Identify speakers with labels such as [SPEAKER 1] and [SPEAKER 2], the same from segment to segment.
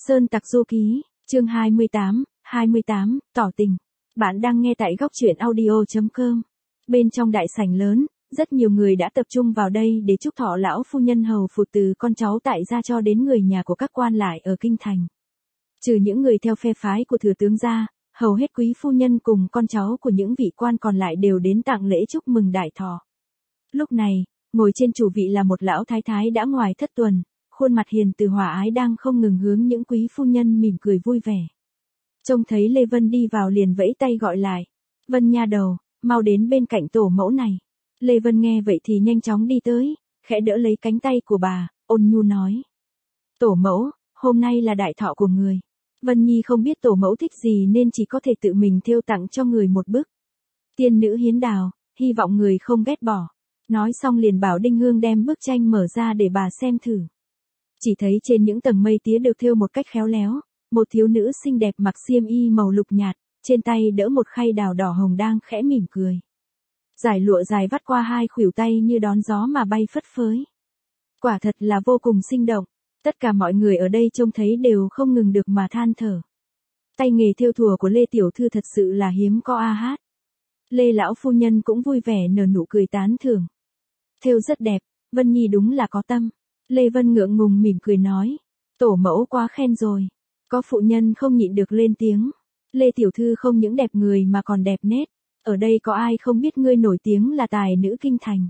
[SPEAKER 1] Sơn Tặc Du Ký, chương 28, tỏ tình. Bạn đang nghe tại góc truyện audio.com. Bên trong đại sảnh lớn, rất nhiều người đã tập trung vào đây để chúc thọ lão phu nhân hầu phục từ con cháu tại gia cho đến người nhà của các quan lại ở kinh thành. Trừ những người theo phe phái của thừa tướng ra, hầu hết quý phu nhân cùng con cháu của những vị quan còn lại đều đến tặng lễ chúc mừng đại thọ. Lúc này, ngồi trên chủ vị là một lão thái thái đã ngoài thất tuần, khuôn mặt hiền từ hòa ái đang không ngừng hướng những quý phu nhân mỉm cười vui vẻ. Trông thấy Lê Vân đi vào liền vẫy tay gọi lại. Vân nha đầu, mau đến bên cạnh tổ mẫu này. Lê Vân nghe vậy thì nhanh chóng đi tới, khẽ đỡ lấy cánh tay của bà, ôn nhu nói. Tổ mẫu, hôm nay là đại thọ của người. Vân Nhi không biết tổ mẫu thích gì nên chỉ có thể tự mình thêu tặng cho người một bức. Tiên nữ hiến đào, hy vọng người không ghét bỏ. Nói xong liền bảo Đinh Hương đem bức tranh mở ra để bà xem thử. Chỉ thấy trên những tầng mây tía được thêu một cách khéo léo, một thiếu nữ xinh đẹp mặc xiêm y màu lục nhạt, trên tay đỡ một khay đào đỏ hồng đang khẽ mỉm cười. Dải lụa dài vắt qua hai khuỷu tay như đón gió mà bay phất phới. Quả thật là vô cùng sinh động, tất cả mọi người ở đây trông thấy đều không ngừng được mà than thở. Tay nghề thêu thùa của Lê Tiểu Thư thật sự là hiếm có a hát. Lê lão phu nhân cũng vui vẻ nở nụ cười tán thưởng. Thêu rất đẹp, Vân Nhi đúng là có tâm. Lê Vân ngượng ngùng mỉm cười nói. Tổ mẫu quá khen rồi. Có phụ nhân không nhịn được lên tiếng. Lê Tiểu Thư không những đẹp người mà còn đẹp nét. Ở đây có ai không biết ngươi nổi tiếng là tài nữ kinh thành.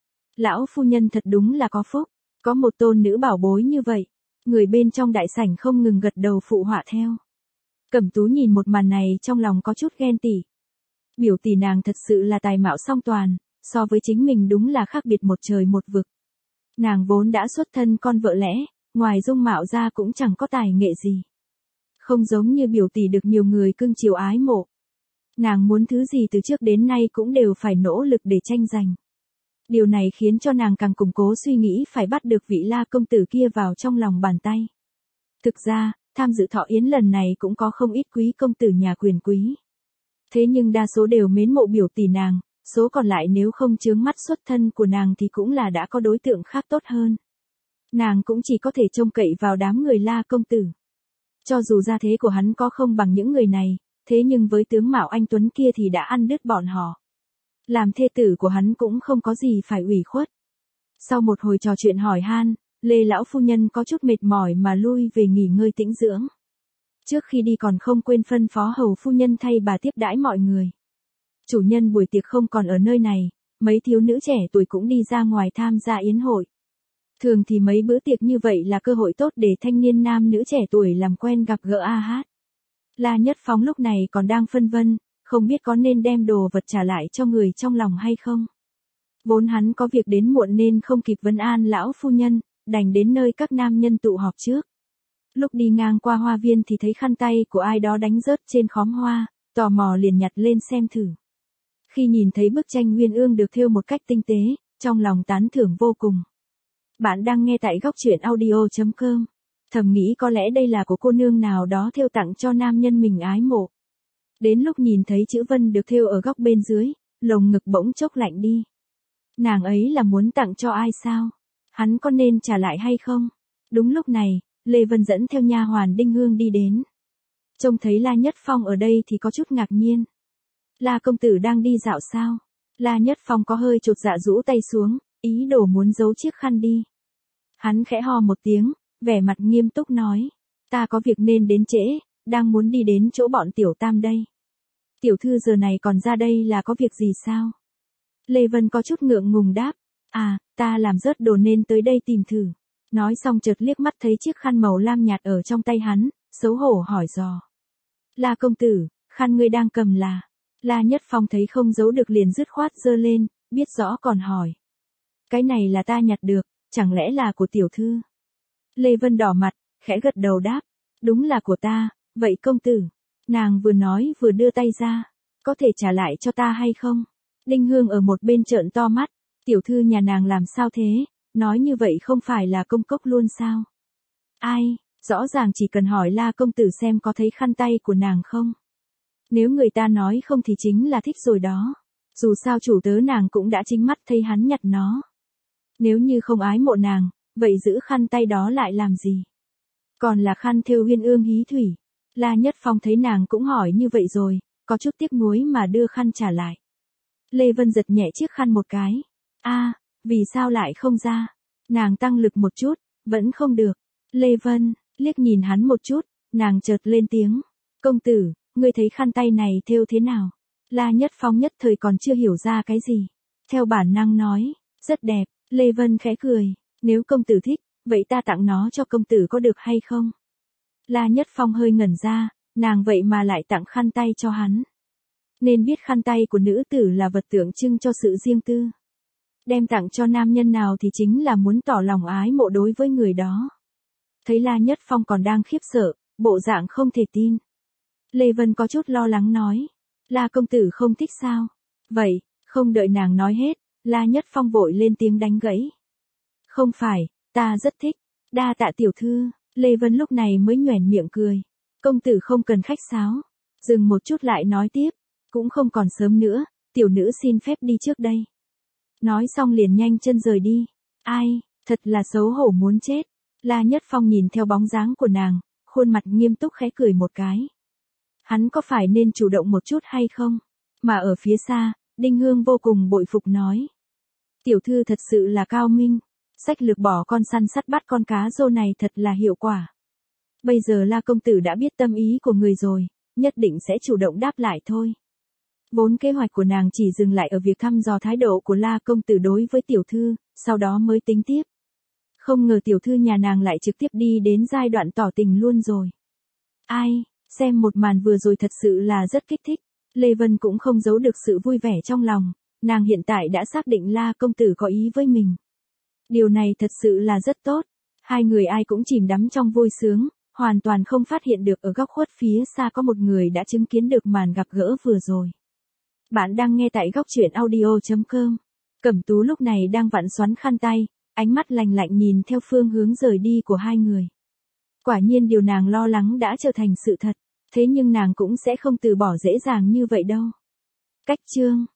[SPEAKER 1] Lão phu nhân thật đúng là có phúc. Có một tôn nữ bảo bối như vậy. Người bên trong đại sảnh không ngừng gật đầu phụ họa theo. Cẩm Tú nhìn một màn này trong lòng có chút ghen tị. Biểu tỷ nàng thật sự là tài mạo song toàn, so với chính mình đúng là khác biệt một trời một vực. Nàng vốn đã xuất thân con vợ lẽ, ngoài dung mạo ra cũng chẳng có tài nghệ gì. Không giống như biểu tỷ được nhiều người cưng chiều ái mộ. Nàng muốn thứ gì từ trước đến nay cũng đều phải nỗ lực để tranh giành. Điều này khiến cho nàng càng củng cố suy nghĩ phải bắt được vị La công tử kia vào trong lòng bàn tay. Thực ra, tham dự thọ yến lần này cũng có không ít quý công tử nhà quyền quý. Thế nhưng đa số đều mến mộ biểu tỷ nàng, số còn lại nếu không chướng mắt xuất thân của nàng thì cũng là đã có đối tượng khác tốt hơn. Nàng cũng chỉ có thể trông cậy vào đám người La công tử. Cho dù gia thế của hắn có không bằng những người này, thế nhưng với tướng mạo anh tuấn kia thì đã ăn đứt bọn họ. Làm thê tử của hắn cũng không có gì phải ủy khuất. Sau một hồi trò chuyện hỏi han, Lê lão phu nhân có chút mệt mỏi mà lui về nghỉ ngơi tĩnh dưỡng. Trước khi đi còn không quên phân phó hầu phu nhân thay bà tiếp đãi mọi người. Chủ nhân buổi tiệc không còn ở nơi này, mấy thiếu nữ trẻ tuổi cũng đi ra ngoài tham gia yến hội. Thường thì mấy bữa tiệc như vậy là cơ hội tốt để thanh niên nam nữ trẻ tuổi làm quen gặp gỡ a hát. La Nhất Phóng lúc này còn đang phân vân, không biết có nên đem đồ vật trả lại cho người trong lòng hay không. Vốn hắn có việc đến muộn nên không kịp vấn an lão phu nhân, đành đến nơi các nam nhân tụ họp trước. Lúc đi ngang qua hoa viên thì thấy khăn tay của ai đó đánh rớt trên khóm hoa, tò mò liền nhặt lên xem thử. Khi nhìn thấy bức tranh uyên ương được thêu một cách tinh tế, trong lòng tán thưởng vô cùng. Bạn đang nghe tại góc truyện audio.com. Thầm nghĩ có lẽ đây là của cô nương nào đó thêu tặng cho nam nhân mình ái mộ. Đến lúc nhìn thấy chữ Vân được thêu ở góc bên dưới, lồng ngực bỗng chốc lạnh đi. Nàng ấy là muốn tặng cho ai sao? Hắn có nên trả lại hay không? Đúng lúc này, Lê Vân dẫn theo nha hoàn Đinh Hương đi đến. Trông thấy La Nhất Phong ở đây thì có chút ngạc nhiên. La công tử đang đi dạo sao? La Nhất Phong có hơi chột dạ rũ tay xuống, ý đồ muốn giấu chiếc khăn đi. Hắn khẽ ho một tiếng, vẻ mặt nghiêm túc nói. Ta có việc nên đến trễ, đang muốn đi đến chỗ bọn tiểu tam đây. Tiểu thư giờ này còn ra đây là có việc gì sao? Lê Vân có chút ngượng ngùng đáp. À, ta làm rớt đồ nên tới đây tìm thử. Nói xong chợt liếc mắt thấy chiếc khăn màu lam nhạt ở trong tay hắn, xấu hổ hỏi dò. La công tử, khăn ngươi đang cầm là... La Nhất Phong thấy không giấu được liền dứt khoát giơ lên, biết rõ còn hỏi. Cái này là ta nhặt được, chẳng lẽ là của tiểu thư? Lê Vân đỏ mặt, khẽ gật đầu đáp. Đúng là của ta, vậy công tử. Nàng vừa nói vừa đưa tay ra. Có thể trả lại cho ta hay không? Đinh Hương ở một bên trợn to mắt. Tiểu thư nhà nàng làm sao thế? Nói như vậy không phải là công cốc luôn sao? Ai, rõ ràng chỉ cần hỏi La công tử xem có thấy khăn tay của nàng không? Nếu người ta nói không thì chính là thích rồi đó. Dù sao chủ tớ nàng cũng đã chính mắt thấy hắn nhặt nó. Nếu như không ái mộ nàng, vậy giữ khăn tay đó lại làm gì? Còn là khăn thêu uyên ương hí thủy. La Nhất Phong thấy nàng cũng hỏi như vậy rồi, có chút tiếc nuối mà đưa khăn trả lại. Lê Vân giật nhẹ chiếc khăn một cái. Vì sao lại không ra? Nàng tăng lực một chút, vẫn không được. Lê Vân, liếc nhìn hắn một chút, nàng chợt lên tiếng. Công tử, ngươi thấy khăn tay này thêu thế nào? La Nhất Phong nhất thời còn chưa hiểu ra cái gì. Theo bản năng nói, rất đẹp. Lê Vân khẽ cười, nếu công tử thích, vậy ta tặng nó cho công tử có được hay không? La Nhất Phong hơi ngẩn ra, nàng vậy mà lại tặng khăn tay cho hắn. Nên biết khăn tay của nữ tử là vật tượng trưng cho sự riêng tư. Đem tặng cho nam nhân nào thì chính là muốn tỏ lòng ái mộ đối với người đó. Thấy La Nhất Phong còn đang khiếp sợ, bộ dạng không thể tin. Lê Vân có chút lo lắng nói, La công tử không thích sao? Vậy, không đợi nàng nói hết, La Nhất Phong vội lên tiếng đánh gãy. Không phải, ta rất thích, đa tạ tiểu thư. Lê Vân lúc này mới nhoẻn miệng cười. Công tử không cần khách sáo. Dừng một chút lại nói tiếp, cũng không còn sớm nữa, tiểu nữ xin phép đi trước đây. Nói xong liền nhanh chân rời đi. Ai, thật là xấu hổ muốn chết. La Nhất Phong nhìn theo bóng dáng của nàng, khuôn mặt nghiêm túc khẽ cười một cái. Hắn có phải nên chủ động một chút hay không? Mà ở phía xa, Đinh Hương vô cùng bội phục nói. Tiểu thư thật sự là cao minh. Sách lược bỏ con săn sắt bắt con cá rô này thật là hiệu quả. Bây giờ La công tử đã biết tâm ý của người rồi, nhất định sẽ chủ động đáp lại thôi. Vốn kế hoạch của nàng chỉ dừng lại ở việc thăm dò thái độ của La công tử đối với tiểu thư, sau đó mới tính tiếp. Không ngờ tiểu thư nhà nàng lại trực tiếp đi đến giai đoạn tỏ tình luôn rồi. Ai, xem một màn vừa rồi thật sự là rất kích thích. Lê Vân cũng không giấu được sự vui vẻ trong lòng, nàng hiện tại đã xác định La công tử có ý với mình. Điều này thật sự là rất tốt. Hai người ai cũng chìm đắm trong vui sướng, hoàn toàn không phát hiện được ở góc khuất phía xa có một người đã chứng kiến được màn gặp gỡ vừa rồi. Bạn đang nghe tại góc truyện audio.com. Cẩm Tú lúc này đang vặn xoắn khăn tay, ánh mắt lạnh lạnh nhìn theo phương hướng rời đi của hai người. Quả nhiên điều nàng lo lắng đã trở thành sự thật, thế nhưng nàng cũng sẽ không từ bỏ dễ dàng như vậy đâu. Cách chương